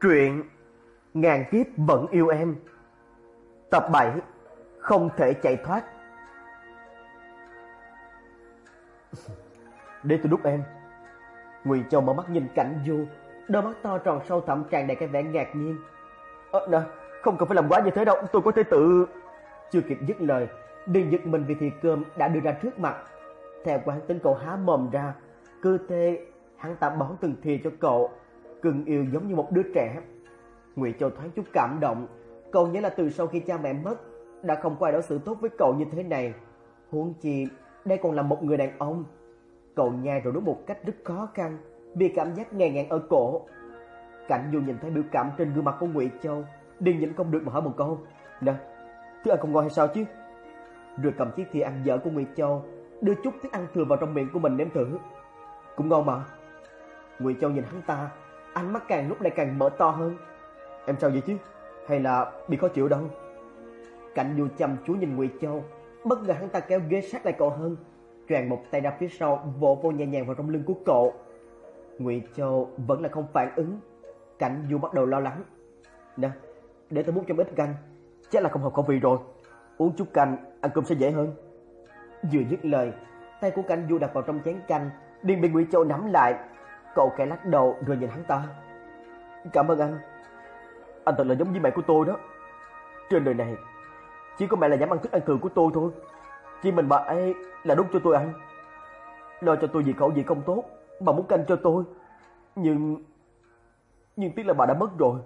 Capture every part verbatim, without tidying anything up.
Truyện Ngàn kiếp vẫn yêu em, tập bảy, không thể chạy thoát. Để tôi đút em. Ngụy Châu mở mắt nhìn Cảnh Du, đôi mắt to tròn sâu thẳm tràn đầy cái vẻ ngạc nhiên. Ơ nè, không cần phải làm quá như thế đâu, tôi có thể tự... Chưa kịp dứt lời, liền giật mình vì thìa cơm đã đưa ra trước mặt. Theo quán tính cậu há mồm ra, cứ thế hắn ta bón từng thìa cho cậu, cưng yêu giống như một đứa trẻ. Ngụy Châu thoáng chút cảm động, cậu nhớ là từ sau khi cha mẹ mất, đã không có ai đối xử tốt với cậu như thế này. Huống chi đây còn là một người đàn ông. Cậu nhai rồi nuốt một cách rất khó khăn, vì cảm giác nghèn nghẹn ở cổ. Cảnh Du nhìn thấy biểu cảm trên gương mặt của Ngụy Châu, liền nhịn không được mà hỏi một câu: "Nè, thức ăn không ngon hay sao chứ?" Rồi cầm chiếc thìa ăn dở của Ngụy Châu, đưa chút thức ăn thừa vào trong miệng của mình nếm thử. "Cũng ngon mà." Ngụy Châu nhìn hắn ta, ánh mắt càng lúc lại càng mở to hơn. "Em sao vậy chứ? Hay là bị khó chịu đâu?" Cảnh Du chăm chú nhìn Ngụy Châu, bất ngờ hắn ta kéo ghế sát lại cậu hơn, choàng một tay ra phía sau, vỗ vô nhẹ nhàng vào trong lưng của cậu. Ngụy Châu vẫn là không phản ứng. Cảnh Du bắt đầu lo lắng. "Nè, để tôi múc cho ít canh, chắc là không hợp khẩu vị rồi. Uống chút canh, ăn cơm sẽ dễ hơn." Vừa dứt lời, tay của Cảnh Du đặt vào trong chén canh, liền bị Ngụy Châu nắm lại. Cậu khẽ lắc đầu rồi nhìn hắn ta. "Cảm ơn anh. Anh thật là giống như mẹ của tôi đó. Trên đời này chỉ có mẹ là dám ăn thức ăn thừa của tôi thôi. Chỉ mình bà ấy là đút cho tôi ăn, lo cho tôi vì khẩu vị không tốt, bà muốn canh cho tôi. Nhưng nhưng tiếc là bà đã mất rồi."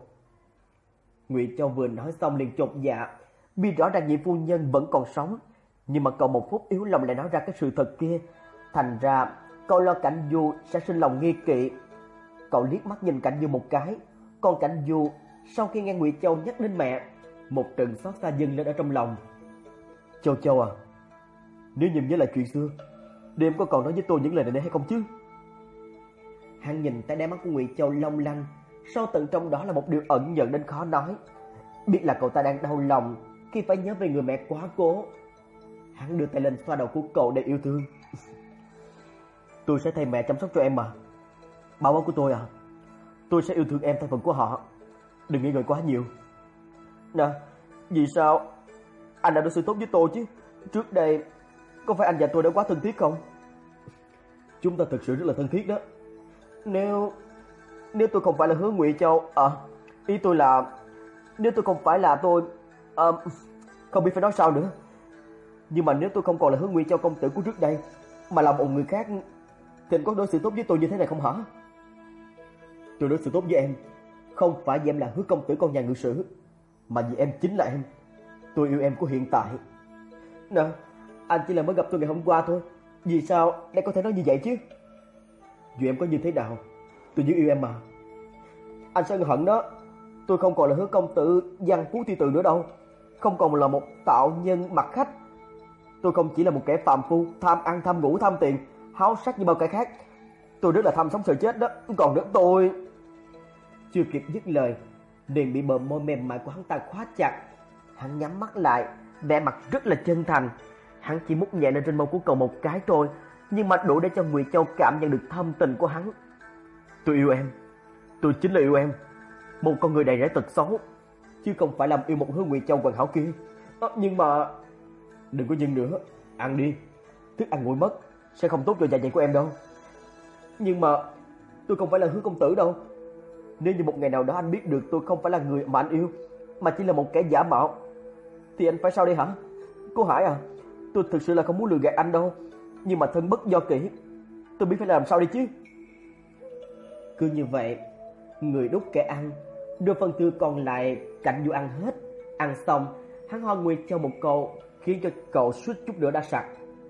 Ngụy Châu vừa nói xong liền chột dạ, vì rõ ràng nhị phu nhân vẫn còn sống, nhưng mà cậu một phút yếu lòng lại nói ra cái sự thật kia, thành ra cậu lo Cảnh Du sẽ sinh lòng nghi kỵ. Cậu liếc mắt nhìn Cảnh Du một cái, còn Cảnh Du sau khi nghe Ngụy Châu nhắc đến mẹ, một trận xót xa dâng lên ở trong lòng. "Châu Châu à, nếu như nhớ lại chuyện xưa, đêm có còn nói với tôi những lời này hay không chứ?" Hắn nhìn tay đáy mắt của Ngụy Châu long lanh, sâu tận trong đó là một điều ẩn nhận đến khó nói. Biết là cậu ta đang đau lòng khi phải nhớ về người mẹ quá cố. Hắn đưa tay lên xoa đầu của cậu để yêu thương. "Tôi sẽ thay mẹ chăm sóc cho em mà. Bảo bối của tôi à, tôi sẽ yêu thương em theo phần của họ. Đừng nghĩ ngợi quá nhiều." "Nè, vì sao anh đã đối xử tốt với tôi chứ? Trước đây có phải anh và tôi đã quá thân thiết không?" "Chúng ta thực sự rất là thân thiết đó. Nếu nếu tôi không phải là Hứa Ngụy Châu, à, ý tôi là nếu tôi không phải là tôi, à, không biết phải nói sao nữa. Nhưng mà nếu tôi không còn là Hứa Ngụy Châu công tử của trước đây, mà là một người khác, thì anh có đối xử tốt với tôi như thế này không hả?" "Tôi đối xử tốt với em không phải vì em là Hứa công tử con nhà ngự sử, mà vì em chính là em. Tôi yêu em của hiện tại." "Nè, anh chỉ là mới gặp tôi ngày hôm qua thôi, vì sao lại có thể nói như vậy chứ?" "Dù em có như thế nào, tôi vẫn yêu em mà. Anh sẽ hận đó. Tôi không còn là Hứa công tử văn phú thi từ nữa đâu, không còn là một tạo nhân mặt khách. Tôi không chỉ là một kẻ phàm phu, tham ăn tham ngủ tham tiền, háo sắc như bao kẻ khác. Tôi rất là tham sống sợ chết đó. Còn nữa tôi..." Chưa kịp dứt lời, liền bị bờ môi mềm mại của hắn ta khóa chặt. Hắn nhắm mắt lại, vẻ mặt rất là chân thành. Hắn chỉ mút nhẹ lên trên môi của cậu một cái thôi, nhưng mà đủ để cho Ngụy Châu cảm nhận được thâm tình của hắn. "Tôi yêu em, tôi chính là yêu em, một con người đầy rẫy tật xấu, chứ không phải là yêu một Hứa Ngụy Châu hoàn hảo kia. À, nhưng mà..." "Đừng có nhưng nữa, ăn đi, thức ăn nguội mất sẽ không tốt cho dạ dày của em đâu." "Nhưng mà tôi không phải là Hứa công tử đâu. Nếu như một ngày nào đó anh biết được tôi không phải là người mà anh yêu, mà chỉ là một kẻ giả mạo, thì anh phải sao đây hả? Cô Hải à, tôi thực sự là không muốn lừa gạt anh đâu, nhưng mà thân bất do kỷ, tôi biết phải làm sao đi chứ." Cứ như vậy, người đút kẻ ăn, đưa phần thừa còn lại Cảnh Du ăn hết. Ăn xong, hắn ho Nguyệt cho một câu khiến cho cậu suýt chút nữa đã sặc.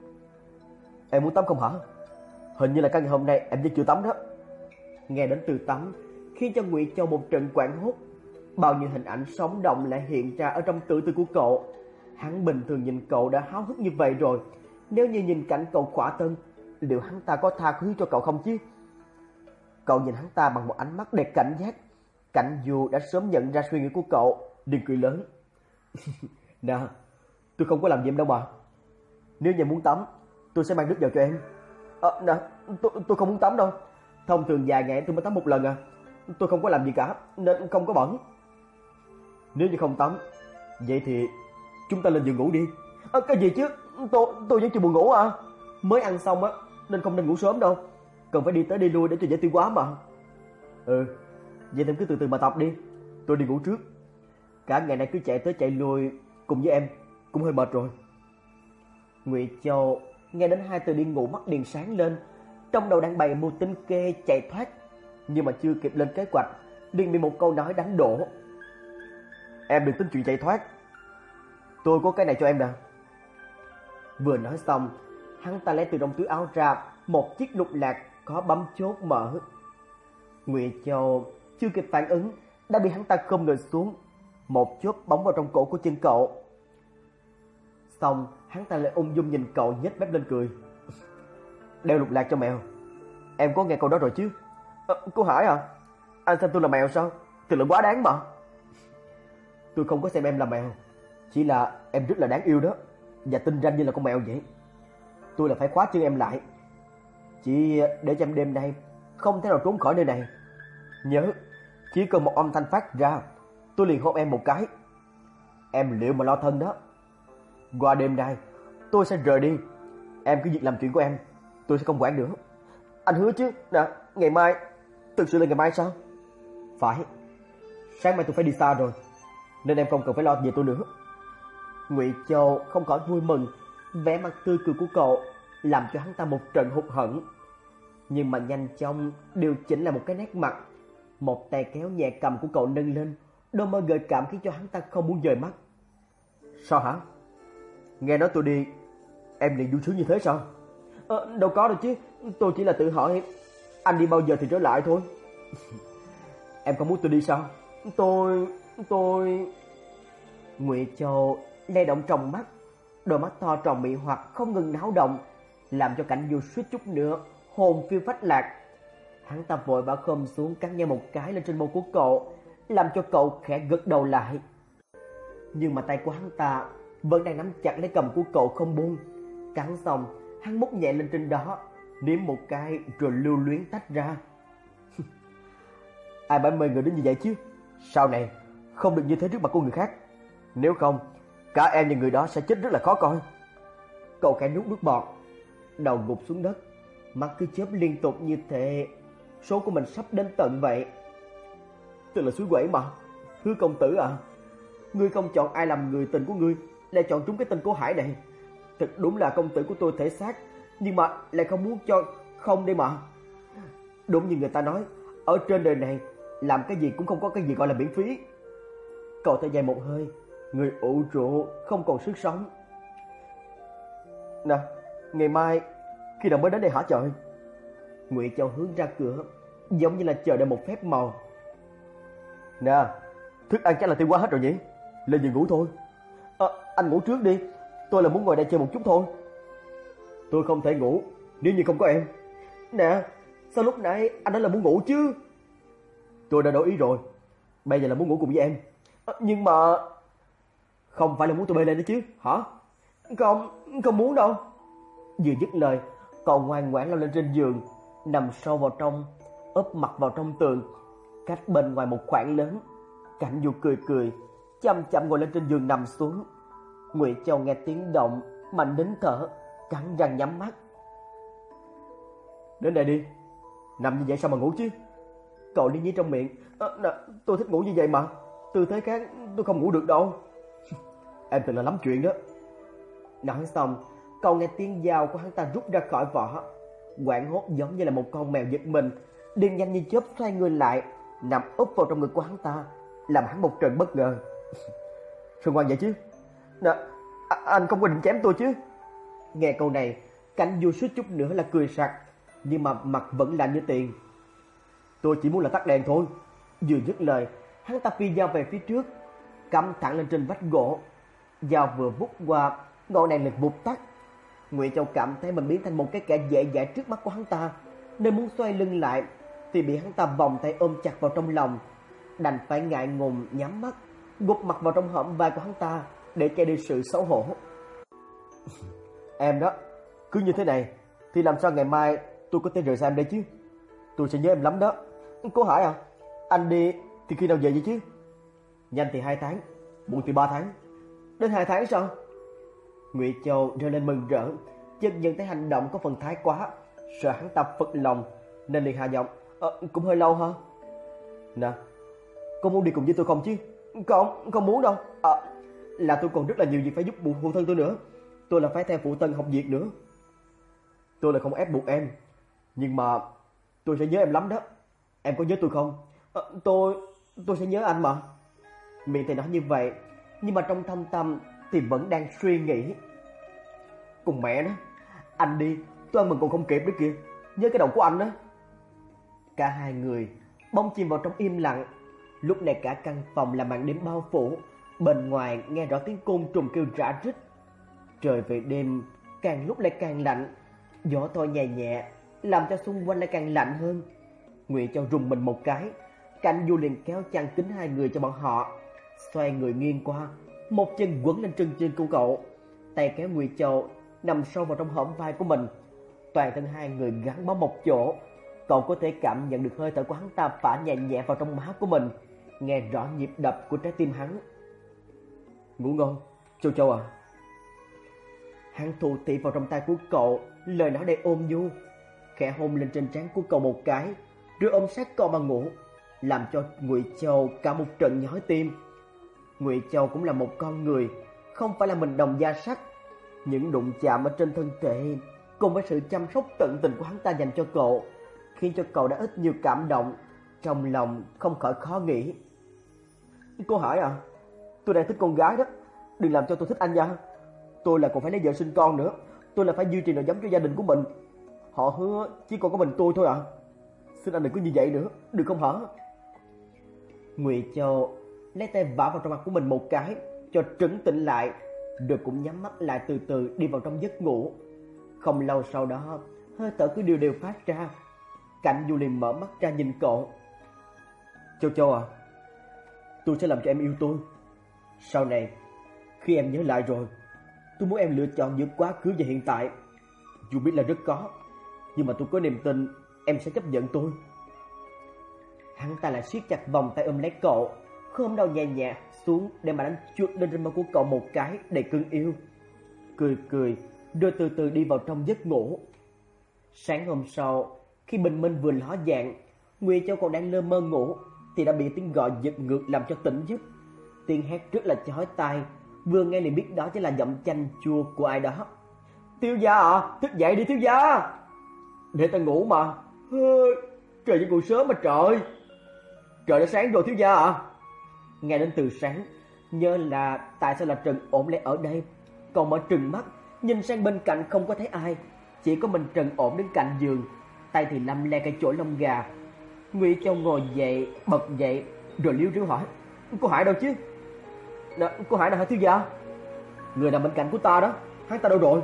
"Em muốn tắm không hả? Hình như là cả ngày hôm nay em vẫn chưa tắm đó." Nghe đến từ tắm khiến cho Ngụy Châu một trận quảng hốt. Bao nhiêu hình ảnh sống động lại hiện ra ở trong tưởng tượng của cậu. Hắn bình thường nhìn cậu đã háo hức như vậy rồi, nếu như nhìn cảnh cậu khỏa thân, liệu hắn ta có tha thứ cho cậu không chứ? Cậu nhìn hắn ta bằng một ánh mắt đầy cảnh giác. Cảnh Du đã sớm nhận ra suy nghĩ của cậu, liền cười lớn. "Nè, tôi không có làm gì em đâu mà. Nếu như muốn tắm, tôi sẽ mang nước vào cho em." "À, nè, tôi, tôi không muốn tắm đâu. Thông thường vài ngày tôi mới tắm một lần à. tôi không có làm gì cả nên không có bẩn. Nếu như không tắm, vậy thì chúng ta lên giường ngủ đi. À, cái gì chứ? Tôi tôi vẫn chưa buồn ngủ à? Mới ăn xong á nên không nên ngủ sớm đâu. Cần phải đi tới đi lui để cho dễ tiêu hóa mà. Ừ, vậy em cứ từ từ mà tập đi. Tôi đi ngủ trước. Cả ngày nay cứ chạy tới chạy lui cùng với em cũng hơi mệt rồi. Ngụy Châu nghe đến hai từ đi ngủ mắt liền sáng lên, trong đầu đang bày mưu tính kê chạy thoát, nhưng mà chưa kịp lên kế hoạch, liền bị một câu nói đánh đổ. Em đừng tính chuyện chạy thoát. Tôi có cái này cho em nè. Vừa nói xong, hắn ta lấy từ trong túi áo ra một chiếc lục lạc có bấm chốt mở. Ngụy Châu chưa kịp phản ứng đã bị hắn ta khom người xuống, một chốt bóng vào trong cổ của chân cậu. Xong, hắn ta lại ung dung nhìn cậu nhếch mép lên cười. Đeo lục lạc cho mèo. Em có nghe câu đó rồi chứ? À, cô Hải à? Anh xem tôi là mèo sao? Thật là quá đáng mà. Tôi không có xem em là mèo, chỉ là em rất là đáng yêu đó, và tinh ranh như là con mèo vậy. Tôi là phải khóa chân em lại, chỉ để cho em đêm nay không thể nào trốn khỏi nơi này. Nhớ, chỉ cần một âm thanh phát ra, tôi liền hôn em một cái. Em liệu mà lo thân đó. Qua đêm nay, tôi sẽ rời đi. Em cứ việc làm chuyện của em, tôi sẽ không quản nữa. Anh hứa chứ? Nè, ngày mai. Thực sự là ngày mai sao? Phải. Sáng mai tôi phải đi xa rồi, nên em không cần phải lo về tôi nữa. Ngụy Châu không khỏi vui mừng, vẻ mặt tươi cười của cậu làm cho hắn ta một trận hụt hẫng. Nhưng mà nhanh chóng điều chỉnh lại một cái nét mặt, một tay kéo nhẹ cầm của cậu nâng lên, đôi môi gợi cảm khiến cho hắn ta không muốn rời mắt. Sao hả? Nghe nói tôi đi, em liền vui sướng như thế sao? Ờ, đâu có đâu chứ, tôi chỉ là tự hỏi anh đi bao giờ thì trở lại thôi. Em không muốn tôi đi sao? Tôi... tôi... Ngụy Châu lay động trong mắt, đôi mắt to tròn mị hoặc không ngừng náo động, làm cho Cảnh Du suýt chút nữa hồn phiêu phách lạc. Hắn ta vội vã khom xuống cắn nhẹ một cái lên trên môi của cậu, làm cho cậu khẽ gật đầu lại. Nhưng mà tay của hắn ta vẫn đang nắm chặt lấy cầm của cậu không buông. Cắn xong, hắn mút nhẹ lên trên đó, nếm một cái rồi lưu luyến tách ra. Ai bảo mời người đến như vậy chứ? Sau này không được như thế trước mặt của người khác, nếu không cả em và người đó sẽ chết rất là khó coi. Cậu khẽ nuốt nước bọt, đầu gục xuống đất, mắt cứ chớp liên tục như thế số của mình sắp đến tận vậy. Tôi là suối quẩy mà. Hứa công tử à, ngươi không chọn ai làm người tình của ngươi, lại chọn trúng cái tên Cố Hải này. Thật đúng là công tử của tôi thể xác, nhưng mà lại không muốn cho không đây mà. Đúng như người ta nói, ở trên đời này làm cái gì cũng không có cái gì gọi là miễn phí. Cậu thở dài một hơi, người ủ rũ không còn sức sống. Nè, ngày mai khi nào mới đến đây hả trời? Ngụy Châu hướng ra cửa, giống như là chờ đợi một phép màu. Nè, thức ăn chắc là tiêu hóa hết rồi nhỉ? Lên giường ngủ thôi. À, anh ngủ trước đi, tôi là muốn ngồi đây chơi một chút thôi. Tôi không thể ngủ nếu như không có em. Nè, sao lúc nãy anh nói là muốn ngủ chứ? Tôi đã đổi ý rồi, bây giờ là muốn ngủ cùng với em. À, nhưng mà... Không phải là muốn tôi bê lên đó chứ, hả? Không, không muốn đâu. Vừa dứt lời, cậu ngoan ngoãn leo lên trên giường, nằm sâu vào trong, úp mặt vào trong tường, cách bên ngoài một khoảng lớn. Cảnh Du cười cười, chậm chậm ngồi lên trên giường nằm xuống. Ngụy Châu nghe tiếng động mà nín thở, cắn răng nhắm mắt. Đến đây đi, nằm như vậy sao mà ngủ chứ? Cậu đi nhí trong miệng. À, nè, tôi thích ngủ như vậy mà, tư thế khác tôi không ngủ được đâu. Em thật là lắm chuyện đó. Nói xong, cậu nghe tiếng dao của hắn ta rút ra khỏi vỏ, hoảng hốt giống như là một con mèo giật mình, liền nhanh như chớp xoay người lại, nằm úp vào trong ngực của hắn ta, làm hắn một trận bất ngờ. Sao ngoan vậy chứ? Nè, anh không có định chém tôi chứ? Nghe câu này, Cảnh Du suýt chút nữa là cười sặc, nhưng mà mặt vẫn lạnh như tiền. Tôi chỉ muốn là tắt đèn thôi. Vừa dứt lời, hắn ta phi dao về phía trước, cắm thẳng lên trên vách gỗ. Dao vừa vút qua, ngọn đèn liền vụt tắt. Ngụy Châu cảm thấy mình biến thành một cái kẻ dễ dãi trước mắt của hắn ta, nên muốn xoay lưng lại thì bị hắn ta vòng tay ôm chặt vào trong lòng, đành phải ngại ngùng nhắm mắt, gục mặt vào trong hõm vai của hắn ta để che đi sự xấu hổ. Em đó, cứ như thế này thì làm sao ngày mai tôi có thể rời xa em đây chứ? Tôi sẽ nhớ em lắm đó. Cô Hải à, Anh đi thì khi nào về vậy chứ? Nhanh thì hai tháng, muộn thì ba tháng. Đến hai tháng sao? Ngụy Châu reo lên mừng rỡ, chợt nhận thấy hành động có phần thái quá, sợ hắn ta phật lòng nên liền hạ giọng, ờ, cũng hơi lâu hả? Nè, con muốn đi cùng với tôi không chứ? Không, không muốn đâu. À, là tôi còn rất là nhiều việc phải giúp phụ phụ thân tôi nữa. Tôi là phải theo phụ thân học việc nữa. Tôi là không ép buộc em, nhưng mà tôi sẽ nhớ em lắm đó. Em có nhớ tôi không? À, tôi tôi sẽ nhớ anh mà. Miệng thì nói như vậy, nhưng mà trong thâm tâm thì vẫn đang suy nghĩ. Cùng mẹ nó, anh đi, tôi ăn mừng còn không kịp nữa kìa. Nhớ cái đầu của anh đó. Cả hai người bỗng chìm vào trong im lặng. Lúc này cả căn phòng là màn đêm bao phủ, bên ngoài nghe rõ tiếng côn trùng kêu rã rít. Trời về đêm càng lúc lại càng lạnh, gió thổi nhẹ nhẹ làm cho xung quanh lại càng lạnh hơn. Ngụy Châu rùng mình một cái, Cảnh Du liền kéo chăn kín hai người cho bọn họ, xoay người nghiêng qua, một chân quấn lên chân trên của cậu, tay kéo Ngụy Châu nằm sâu vào trong hõm vai của mình. Toàn thân hai người gắn bó một chỗ, cậu có thể cảm nhận được hơi thở của hắn ta phả nhẹ nhẹ vào trong má của mình, nghe rõ nhịp đập của trái tim hắn. Ngủ ngon, Châu Châu à. Hắn thụ thị vào trong tay của cậu, lời nói đầy ôm nhu, khẽ hôn lên trên trán của cậu một cái, rồi ôm sát cậu mà ngủ, làm cho Ngụy Châu cả một trận nhói tim. Ngụy Châu cũng là một con người, không phải là mình đồng da sắt. Những đụng chạm ở trên thân thể cùng với sự chăm sóc tận tình của hắn ta dành cho cậu, khiến cho cậu đã ít nhiều cảm động, trong lòng không khỏi khó nghĩ. Cô Hải à, tôi đang thích con gái đó, đừng làm cho tôi thích anh nha. Tôi là còn phải lấy vợ sinh con nữa, tôi là phải duy trì nòi giống cho gia đình của mình. Họ hứa chỉ còn có mình tôi thôi à. Xin anh đừng có như vậy nữa, được không hả? Ngụy Châu lấy tay vả vào trong mặt của mình một cái, cho trấn tĩnh lại, rồi cũng nhắm mắt lại từ từ đi vào trong giấc ngủ. Không lâu sau đó, hơi thở cứ đều đều phát ra. Cảnh Du liền mở mắt ra nhìn cậu. Châu Châu à, tôi sẽ làm cho em yêu tôi. Sau này, khi em nhớ lại rồi, tôi muốn em lựa chọn giữa quá khứ và hiện tại. Dù biết là rất khó, nhưng mà tôi có niềm tin em sẽ chấp nhận tôi. Hắn ta lại siết chặt vòng tay ôm lấy cậu, khom đầu nhẹ nhẹ xuống để mà đánh chuột lên trên môi của cậu một cái đầy cưng yêu. Cười cười, rồi từ từ đi vào trong giấc ngủ. Sáng hôm sau, khi bình minh vừa ló dạng, Ngụy Châu còn đang lơ mơ ngủ thì đã bị tiếng gọi giật ngược làm cho tỉnh giấc. Tiếng hét rất là chói tai, vừa nghe liền biết đó chính là giọng chanh chua của ai đó. Thiếu gia à, thức dậy đi thiếu gia. Để ta ngủ mà. Trời vẫn còn sớm mà trời. Trời đã sáng rồi thiếu gia à. Nghe đến từ sáng, nhớ là tại sao là Trần Ổn lại ở đây. Còn mở trừng mắt, nhìn sang bên cạnh không có thấy ai, chỉ có mình Trần Ổn đứng cạnh giường, tay thì lăm le cái chổi lông gà. Ngụy Châu ngồi dậy, bật dậy, rồi liếu riếu hỏi: Cô Hải đâu chứ? Đó, cô Hải nào hả thiếu gia? Người nằm bên cạnh của ta đó, hắn ta đâu rồi?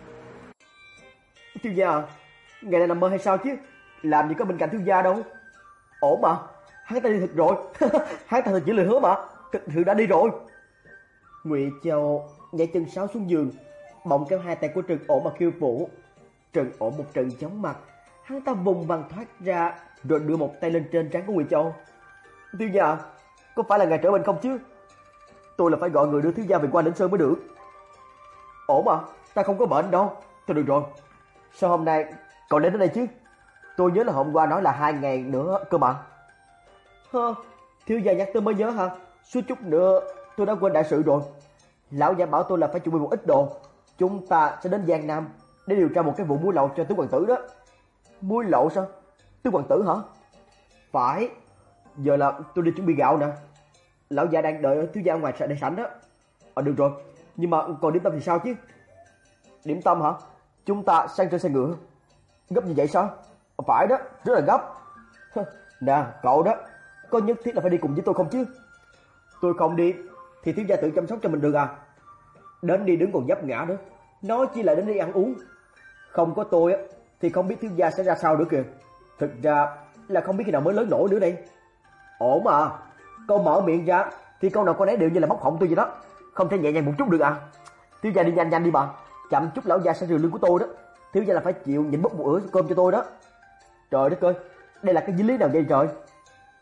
Thiếu gia à, ngày này nằm mơ hay sao chứ? Làm gì có bên cạnh thiếu gia đâu. Ổn mà, hắn ta đi thật rồi. Hắn ta thật chỉ lời hứa mà, thực sự đã đi rồi. Ngụy Châu nhảy chân sáo xuống giường, bỗng kéo hai tay của Trần Ổn mà khiêu vũ. Trần Ổn một trận chóng mặt, hắn ta vùng vằng thoát ra, rồi đưa một tay lên trên trán của Ngụy Châu. Thiếu gia, có phải là ngài trở bệnh không chứ? Tôi là phải gọi người đưa thiếu gia về qua Lĩnh Sơn mới được. Ổn mà, ta không có bệnh đâu. Thôi được rồi, sao hôm nay cậu đến đây chứ? Tôi nhớ là hôm qua nói là hai ngày nữa cơ mà. Hơ, thiếu gia nhắc tới mới nhớ hả? Suýt chút nữa tôi đã quên đại sự rồi. Lão gia bảo tôi là phải chuẩn bị một ít đồ. Chúng ta sẽ đến Giang Nam để điều tra một cái vụ muối lậu cho tứ hoàng tử đó. Muối lậu sao? Tứ hoàng tử hả? Phải. Giờ là tôi đi chuẩn bị gạo nè. Lão gia đang đợi ở thiếu gia ngoài đại sảnh đó. Ờ được rồi, nhưng mà còn điểm tâm thì sao chứ? Điểm tâm hả? Chúng ta sang trên xe ngựa. Gấp như vậy sao? Phải đó, rất là gấp. Nè, cậu đó, có nhất thiết là phải đi cùng với tôi không chứ? Tôi không đi thì thiếu gia tự chăm sóc cho mình được à? Đến đi đứng còn vấp ngã nữa, nói chỉ là đến đi ăn uống. Không có tôi á thì không biết thiếu gia sẽ ra sao nữa kìa. Thực ra là không biết khi nào mới lớn nổi nữa đây. Ổn mà, câu mở miệng ra thì câu nào có nấy đều như là móc họng tôi vậy đó, không thể nhẹ nhàng một chút được à? Thiếu gia đi nhanh nhanh đi bà, chậm chút lão gia sẽ rừ lưng của tôi đó. Thiếu gia là phải chịu nhịn bốc một bữa cơm cho tôi đó. Trời đất ơi, đây là cái dính lý nào vậy trời?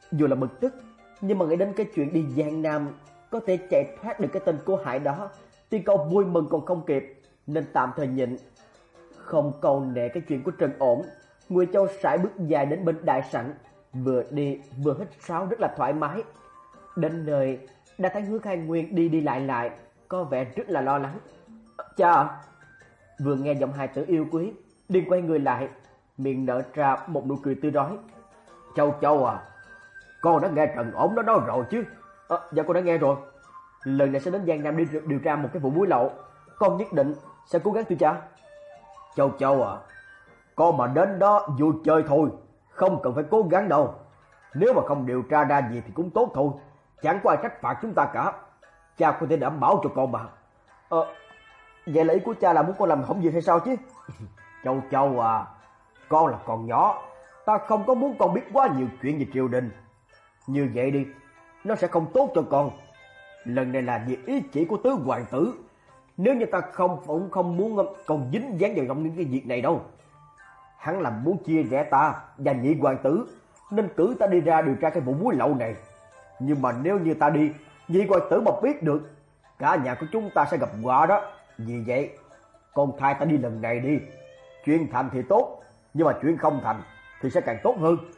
Dù là bực tức, nhưng mà nghĩ đến cái chuyện đi Giang Nam có thể chạy thoát được cái tên Cố Hải đó, thì cậu vui mừng còn không kịp, nên tạm thời nhịn. Không cầu nệ cái chuyện của Trần Ổn, Ngụy Châu sải bước dài đến bên đại sảnh, vừa đi vừa hít sáo rất là thoải mái. Đến nơi đã thấy Hứa Khai Nguyên đi đi lại lại, có vẻ rất là lo lắng. Cha! Vừa nghe giọng hài tử yêu quý, liền quay người lại, miệng nở ra một nụ cười tươi rói. Châu Châu à, con đã nghe Trần Ổn nó nói rồi chứ? À, dạ con đã nghe rồi. Lần này sẽ đến Giang Nam đi điều tra một cái vụ muối lậu, con nhất định sẽ cố gắng thưa cha. Châu Châu à, con mà đến đó vui chơi thôi, không cần phải cố gắng đâu. Nếu mà không điều tra ra gì thì cũng tốt thôi, chẳng có ai trách phạt chúng ta cả. Cha có thể đảm bảo cho con mà. Ờ, vậy là ý của cha là muốn con làm hỏng việc hay sao chứ? Châu Châu à, con là còn nhỏ, ta không có muốn con biết quá nhiều chuyện về triều đình. Như vậy đi, nó sẽ không tốt cho con. Lần này là vì ý chỉ của tứ hoàng tử. Nếu như ta không cũng không muốn con dính dáng vào trong những cái việc này đâu. Hắn là muốn chia rẽ ta và nhị hoàng tử, nên cử ta đi ra điều tra cái vụ muối lậu này. Nhưng mà nếu như ta đi, nhị hoàng tử mà biết được, cả nhà của chúng ta sẽ gặp họa đó. Vì vậy, con thay ta đi lần này đi. Chuyện thành thì tốt, nhưng mà chuyện không thành thì sẽ càng tốt hơn.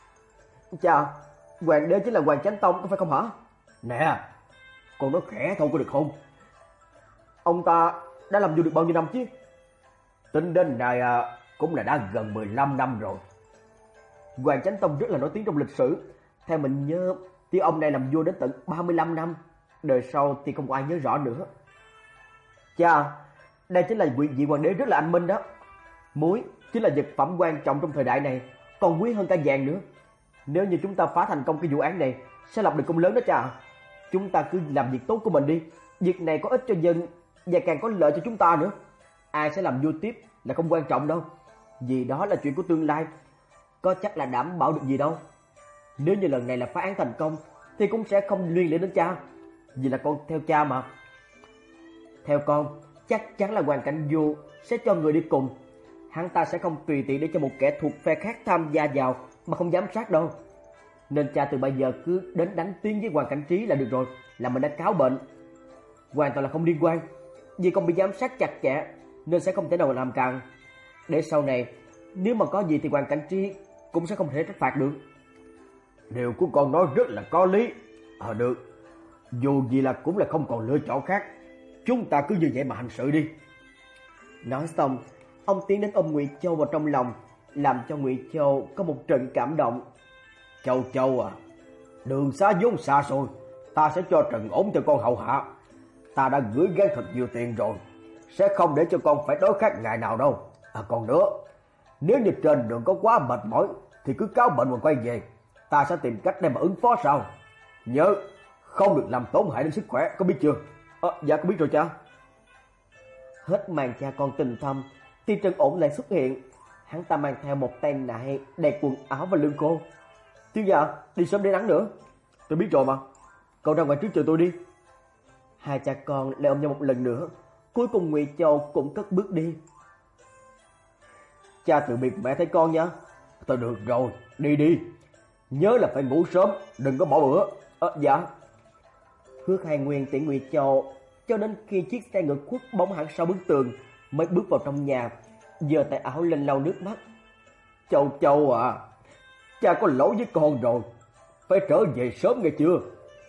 Cha, hoàng đế chính là Hoàng Chánh Tông có phải không hả? Nè, con nói khẽ thôi có được không? Ông ta đã làm vua được bao nhiêu năm chứ? Tính đến nay à, cũng là đã gần mười lăm năm rồi. Hoàng Chánh Tông rất là nổi tiếng trong lịch sử. Theo mình nhớ thì ông này làm vua đến tận ba mươi lăm năm. Đời sau thì không có ai nhớ rõ nữa. Cha, đây chính là vị hoàng đế rất là anh minh đó. Muối chính là vật phẩm quan trọng trong thời đại này, còn quý hơn cả vàng nữa. Nếu như chúng ta phá thành công cái vụ án này, sẽ lập được công lớn đó cha. Chúng ta cứ làm việc tốt của mình đi. Việc này có ích cho dân và càng có lợi cho chúng ta nữa. Ai sẽ làm vua tiếp là không quan trọng đâu, vì đó là chuyện của tương lai, có chắc là đảm bảo được gì đâu. Nếu như lần này là phá án thành công thì cũng sẽ không liên lụy đến cha, vì là con theo cha mà. Theo con, chắc chắn là Hoàng Cảnh Vô sẽ cho người đi cùng. Hắn ta sẽ không tùy tiện để cho một kẻ thuộc phe khác tham gia vào mà không giám sát đâu. Nên cha từ bây giờ cứ đến đánh tiếng với Hoàng Cảnh Trí là được rồi, là mình đã cáo bệnh. Hoàn toàn là không liên quan, vì con bị giám sát chặt chẽ nên sẽ không thể nào làm càng. Để sau này nếu mà có gì thì Hoàng Cảnh Trí cũng sẽ không thể trách phạt được. Điều của con nói rất là có lý. Ờ à, được, dù gì là cũng là không còn lựa chọn khác, chúng ta cứ như vậy mà hành sự đi. Nói xong, ông tiến đến ôm Ngụy Châu vào trong lòng, làm cho Ngụy Châu có một trận cảm động. Châu Châu à, đường xá vốn xa xôi, ta sẽ cho Trần Ổn cho con hầu hạ. Ta đã gửi gắm thật nhiều tiền rồi, sẽ không để cho con phải đói khát ngày nào đâu. À còn nữa, nếu như trên đường có quá mệt mỏi thì cứ cáo bệnh mà quay về, ta sẽ tìm cách để mà ứng phó sau. Nhớ không được làm tổn hại đến sức khỏe, có biết chưa? À, dạ con biết rồi cha. Hết màn cha con tình thâm thì Trần Ổn lại xuất hiện. Hắn ta mang theo một tay nải đầy quần áo và lương khô. Thiếu gia, đi sớm để nắng nữa. Tôi biết rồi mà, cậu ra ngoài trước chờ tôi đi. Hai cha con lại ôm nhau một lần nữa. Cuối cùng Ngụy Châu cũng cất bước đi. Cha từ biệt mẹ thấy con nha. Thôi được rồi, đi đi. Nhớ là phải ngủ sớm, đừng có bỏ bữa. À, dạ. Hứa Khai Nguyên tiễn Ngụy Châu cho đến khi chiếc xe ngựa khuất bóng hẳn sau bức tường mới bước vào trong nhà, giơ tay áo lên lau nước mắt. Châu Châu à, cha có lỗi với con rồi, phải trở về sớm nghe chưa?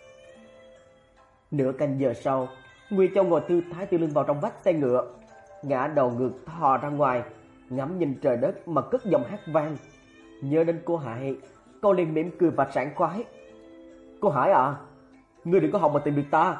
Nửa canh giờ sau, Ngụy Châu ngồi tư thái tựa lưng vào trong vách xe ngựa, ngã đầu ngược thò ra ngoài, ngắm nhìn trời đất mà cất giọng hát vang. Nhớ đến cô Hải, cô liền mỉm cười và sảng khoái. Cô Hải à, ngươi đừng có hòng mà tìm được ta.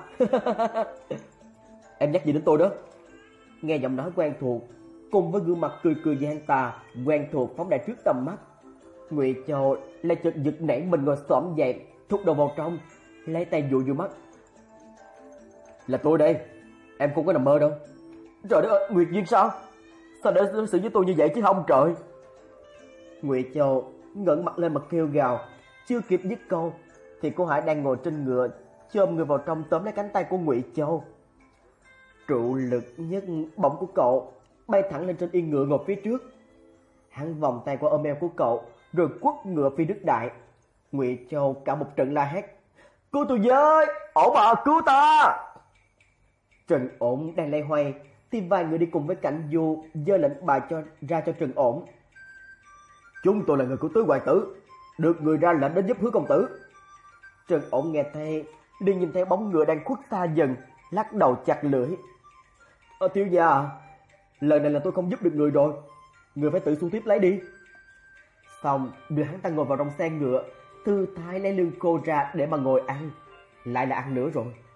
Em nhắc gì đến tôi đó? Nghe giọng nói quen thuộc cùng với gương mặt cười cười gian tà quen thuộc phóng đại trước tầm mắt, Ngụy Châu lại chợt giật nảy mình ngồi xổm dậy, thúc đầu vào trong, lấy tay dụi dụi mắt. Là tôi đây, em không có nằm mơ đâu. Trời đất ơi, Nguyệt Duyên sao? Sao để đối xử với tôi như vậy chứ không trời? Ngụy Châu ngẩng mặt lên mà kêu gào, chưa kịp dứt câu thì cô Hải đang ngồi trên ngựa, chồm người vào trong tóm lấy cánh tay của Ngụy Châu. Trụ lực nhất bổng của cậu bay thẳng lên trên yên ngựa ngồi phía trước. Hắn vòng tay qua ôm eo của cậu rồi quất ngựa phi nước đại. Ngụy Châu cả một trận la hét: "Cứu tôi với, ổn à, cứu ta!" Trần Ổn đang lay hoay thì vài người đi cùng với Cảnh Du giơ lệnh bài cho ra cho Trần Ổn. "Chúng tôi là người của tứ hoàng tử, được người ra lệnh đến giúp Hứa công tử." Trần Ổn nghe thấy, liền nhìn thấy bóng người đang khuất xa dần, lắc đầu chặt lưỡi. "Ờ thiếu gia à, lần này là tôi không giúp được người rồi, người phải tự xuống tiếp lấy đi." Xong đưa hắn ta ngồi vào trong xe ngựa, thư thái lấy lương khô ra để mà ngồi ăn, lại là ăn nữa rồi.